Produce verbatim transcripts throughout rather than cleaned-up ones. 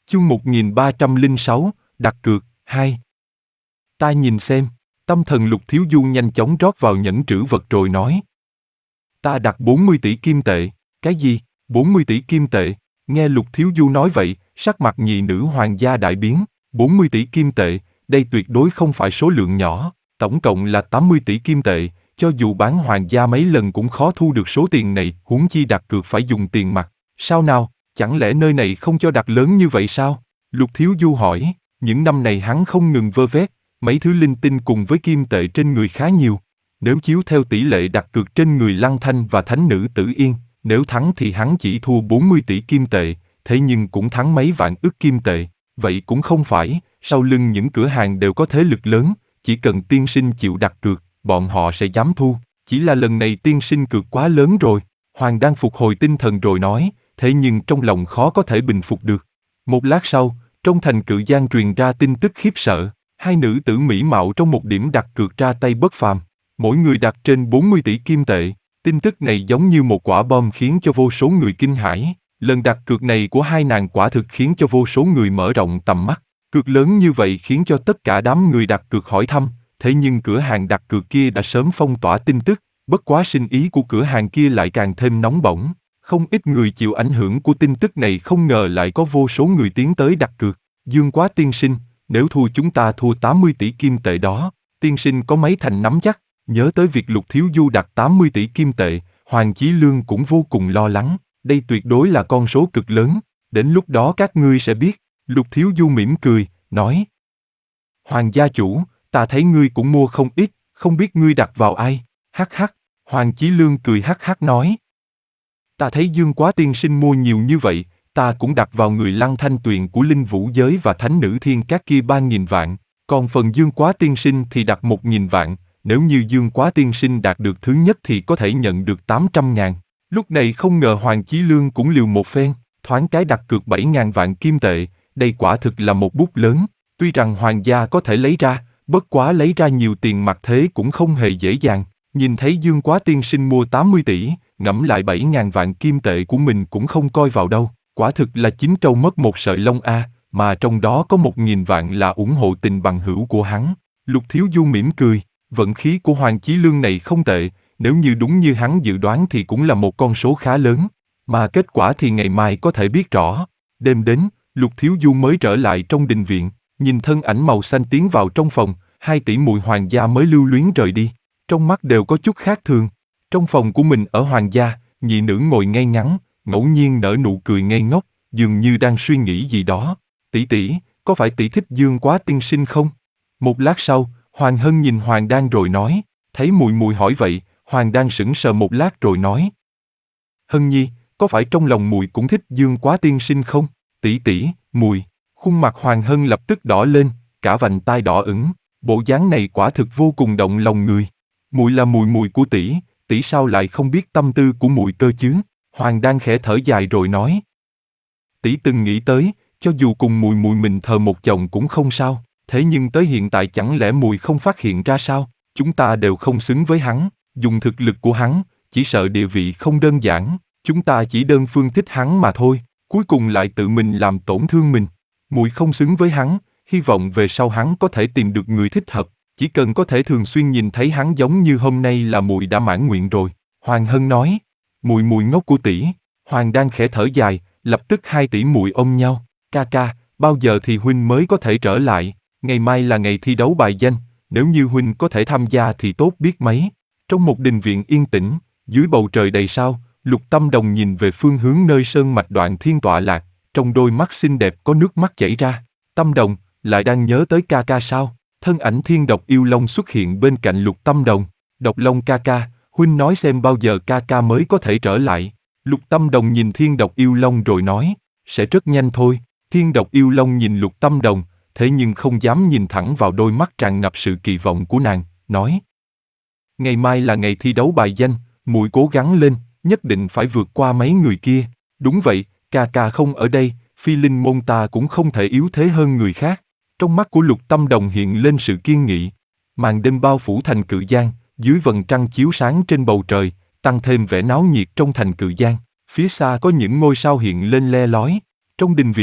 Chương một nghìn ba trăm lẻ sáu, đặt cược, hai. Ta nhìn xem, tâm thần Lục Thiếu Du nhanh chóng rót vào nhẫn trữ vật rồi nói. Ta đặt bốn mươi tỷ kim tệ. Cái gì? bốn mươi tỷ kim tệ? Nghe Lục Thiếu Du nói vậy, sắc mặt nhị nữ hoàng gia đại biến. bốn mươi tỷ kim tệ, đây tuyệt đối không phải số lượng nhỏ, tổng cộng là tám mươi tỷ kim tệ, cho dù bán hoàng gia mấy lần cũng khó thu được số tiền này, huống chi đặt cược phải dùng tiền mặt. Sao nào, chẳng lẽ nơi này không cho đặt lớn như vậy sao? Lục Thiếu Du hỏi, những năm này hắn không ngừng vơ vét, mấy thứ linh tinh cùng với kim tệ trên người khá nhiều. Nếu chiếu theo tỷ lệ đặt cược trên người Lăng Thanh và thánh nữ Tử Yên, nếu thắng thì hắn chỉ thua bốn mươi tỷ kim tệ, thế nhưng cũng thắng mấy vạn ức kim tệ. Vậy cũng không phải, sau lưng những cửa hàng đều có thế lực lớn, chỉ cần tiên sinh chịu đặt cược, bọn họ sẽ dám thu. Chỉ là lần này tiên sinh cược quá lớn rồi. Hoàng đang phục hồi tinh thần rồi nói, thế nhưng trong lòng khó có thể bình phục được. Một lát sau, trong thành Cự Giang truyền ra tin tức khiếp sợ, hai nữ tử mỹ mạo trong một điểm đặt cược ra tay bất phàm, mỗi người đặt trên bốn mươi tỷ kim tệ. Tin tức này giống như một quả bom khiến cho vô số người kinh hãi. Lần đặt cược này của hai nàng quả thực khiến cho vô số người mở rộng tầm mắt. Cược lớn như vậy khiến cho tất cả đám người đặt cược hỏi thăm, thế nhưng cửa hàng đặt cược kia đã sớm phong tỏa tin tức, bất quá sinh ý của cửa hàng kia lại càng thêm nóng bỏng. Không ít người chịu ảnh hưởng của tin tức này không ngờ lại có vô số người tiến tới đặt cược. Dương Quá tiên sinh, nếu thua chúng ta thua tám mươi tỷ kim tệ đó, tiên sinh có mấy thành nắm chắc? Nhớ tới việc Lục Thiếu Du đặt tám mươi tỷ kim tệ, Hoàng Chí Lương cũng vô cùng lo lắng. Đây tuyệt đối là con số cực lớn, đến lúc đó các ngươi sẽ biết. Lục Thiếu Du mỉm cười, nói. Hoàng gia chủ, ta thấy ngươi cũng mua không ít, không biết ngươi đặt vào ai? Hắc hắc, Hoàng Chí Lương cười hắc hắc nói. Ta thấy Dương Quá tiên sinh mua nhiều như vậy, ta cũng đặt vào người Lăng Thanh Tuyền của Linh Vũ Giới và Thánh Nữ Thiên Các kia ba nghìn vạn, còn phần Dương Quá tiên sinh thì đặt một nghìn vạn, nếu như Dương Quá tiên sinh đạt được thứ nhất thì có thể nhận được tám trăm ngàn. Lúc này không ngờ Hoàng Chí Lương cũng liều một phen, thoáng cái đặt cược bảy ngàn vạn kim tệ, đây quả thực là một bút lớn, tuy rằng hoàng gia có thể lấy ra, bất quá lấy ra nhiều tiền mặt thế cũng không hề dễ dàng. Nhìn thấy Dương Quá tiên sinh mua tám mươi tỷ, ngẫm lại bảy ngàn vạn kim tệ của mình cũng không coi vào đâu, quả thực là chín trâu mất một sợi lông a, mà trong đó có một nghìn vạn là ủng hộ tình bằng hữu của hắn. Lục Thiếu Du mỉm cười, vận khí của Hoàng Chí Lương này không tệ, nếu như đúng như hắn dự đoán thì cũng là một con số khá lớn, mà kết quả thì ngày mai có thể biết rõ. Đêm đến, Lục Thiếu Du mới trở lại trong đình viện, nhìn thân ảnh màu xanh tiến vào trong phòng, hai tỷ muội hoàng gia mới lưu luyến rời đi, trong mắt đều có chút khác thường. Trong phòng của mình ở hoàng gia, nhị nữ ngồi ngay ngắn, ngẫu nhiên nở nụ cười ngây ngốc, dường như đang suy nghĩ gì đó. Tỷ tỷ, có phải tỷ thích Dương Quá tiên sinh không? Một lát sau, Hoàng Hân nhìn Hoàng Đan rồi nói, thấy muội muội hỏi vậy, Hoàng Đan sững sờ một lát rồi nói. Hân nhi, có phải trong lòng muội cũng thích Dương Quá tiên sinh không? Tỷ tỷ, muội. Khuôn mặt Hoàng Hân lập tức đỏ lên, cả vành tai đỏ ửng, bộ dáng này quả thực vô cùng động lòng người. Muội là muội muội của tỷ, tỷ sao lại không biết tâm tư của muội cơ chứ? Hoàng Đan khẽ thở dài rồi nói. Tỷ từng nghĩ tới, cho dù cùng muội muội mình thờ một chồng cũng không sao, thế nhưng tới hiện tại chẳng lẽ muội không phát hiện ra sao? Chúng ta đều không xứng với hắn, dùng thực lực của hắn, chỉ sợ địa vị không đơn giản, chúng ta chỉ đơn phương thích hắn mà thôi, cuối cùng lại tự mình làm tổn thương mình. Muội không xứng với hắn, hy vọng về sau hắn có thể tìm được người thích hợp, chỉ cần có thể thường xuyên nhìn thấy hắn giống như hôm nay là muội đã mãn nguyện rồi. Hoàng Hân nói, muội muội ngốc của tỷ. Hoàng đang khẽ thở dài, lập tức hai tỷ muội ôm nhau. Ca ca, bao giờ thì huynh mới có thể trở lại? Ngày mai là ngày thi đấu bài danh, nếu như huynh có thể tham gia thì tốt biết mấy. Trong một đình viện yên tĩnh, dưới bầu trời đầy sao, Lục Tâm Đồng nhìn về phương hướng nơi sơn mạch Đoạn Thiên tọa lạc, trong đôi mắt xinh đẹp có nước mắt chảy ra. Tâm Đồng, lại đang nhớ tới ca ca sao? Thân ảnh Thiên Độc Yêu Long xuất hiện bên cạnh Lục Tâm Đồng. Độc Long ca ca, huynh nói xem bao giờ ca ca mới có thể trở lại? Lục Tâm Đồng nhìn Thiên Độc Yêu Long rồi nói, sẽ rất nhanh thôi. Thiên Độc Yêu Long nhìn Lục Tâm Đồng, thế nhưng không dám nhìn thẳng vào đôi mắt tràn ngập sự kỳ vọng của nàng, nói. Ngày mai là ngày thi đấu bài danh, muội cố gắng lên, nhất định phải vượt qua mấy người kia. Đúng vậy, ca ca không ở đây, Phi Linh môn ta cũng không thể yếu thế hơn người khác. Trong mắt của Lục Tâm Đồng hiện lên sự kiên nghị. Màn đêm bao phủ thành Cự Giang, dưới vầng trăng chiếu sáng trên bầu trời, tăng thêm vẻ náo nhiệt trong thành Cự Giang. Phía xa có những ngôi sao hiện lên le lói. Trong đình viện,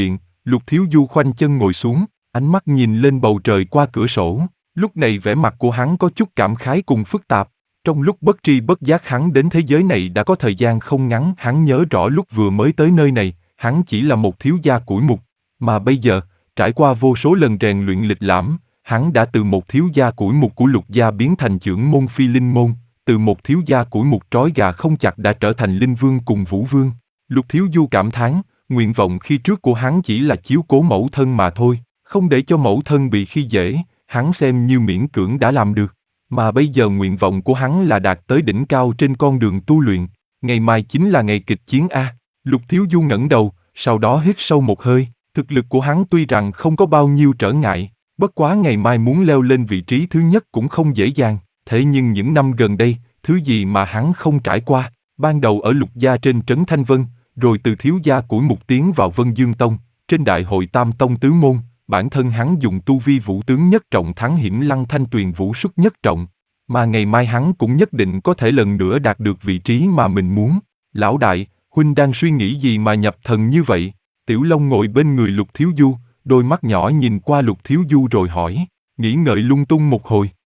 Lục Thiếu Du khoanh chân ngồi xuống, ánh mắt nhìn lên bầu trời qua cửa sổ. Lúc này vẻ mặt của hắn có chút cảm khái cùng phức tạp. Trong lúc bất tri bất giác hắn đến thế giới này đã có thời gian không ngắn. Hắn nhớ rõ lúc vừa mới tới nơi này, hắn chỉ là một thiếu gia củi mục. Mà bây giờ, trải qua vô số lần rèn luyện lịch lãm, hắn đã từ một thiếu gia củi mục của Lục gia biến thành trưởng môn phi linh môn. Từ một thiếu gia củi mục trói gà không chặt đã trở thành linh vương cùng vũ vương. Lục Thiếu Du cảm thán, nguyện vọng khi trước của hắn chỉ là chiếu cố mẫu thân mà thôi, không để cho mẫu thân bị khi dễ, hắn xem như miễn cưỡng đã làm được. Mà bây giờ nguyện vọng của hắn là đạt tới đỉnh cao trên con đường tu luyện. Ngày mai chính là ngày kịch chiến A. Lục Thiếu Du ngẩng đầu, sau đó hít sâu một hơi. Thực lực của hắn tuy rằng không có bao nhiêu trở ngại, bất quá ngày mai muốn leo lên vị trí thứ nhất cũng không dễ dàng. Thế nhưng những năm gần đây, thứ gì mà hắn không trải qua, ban đầu ở Lục gia trên trấn Thanh Vân, rồi từ thiếu gia củi mục tiến vào Vân Dương Tông, trên đại hội Tam Tông tứ môn, bản thân hắn dùng tu vi vũ tướng nhất trọng thắng Hiểm Lăng Thanh Tuyền vũ xuất nhất trọng, mà ngày mai hắn cũng nhất định có thể lần nữa đạt được vị trí mà mình muốn. Lão đại, huynh đang suy nghĩ gì mà nhập thần như vậy? Tiểu Long ngồi bên người Lục Thiếu Du, đôi mắt nhỏ nhìn qua Lục Thiếu Du rồi hỏi. Nghĩ ngợi lung tung một hồi,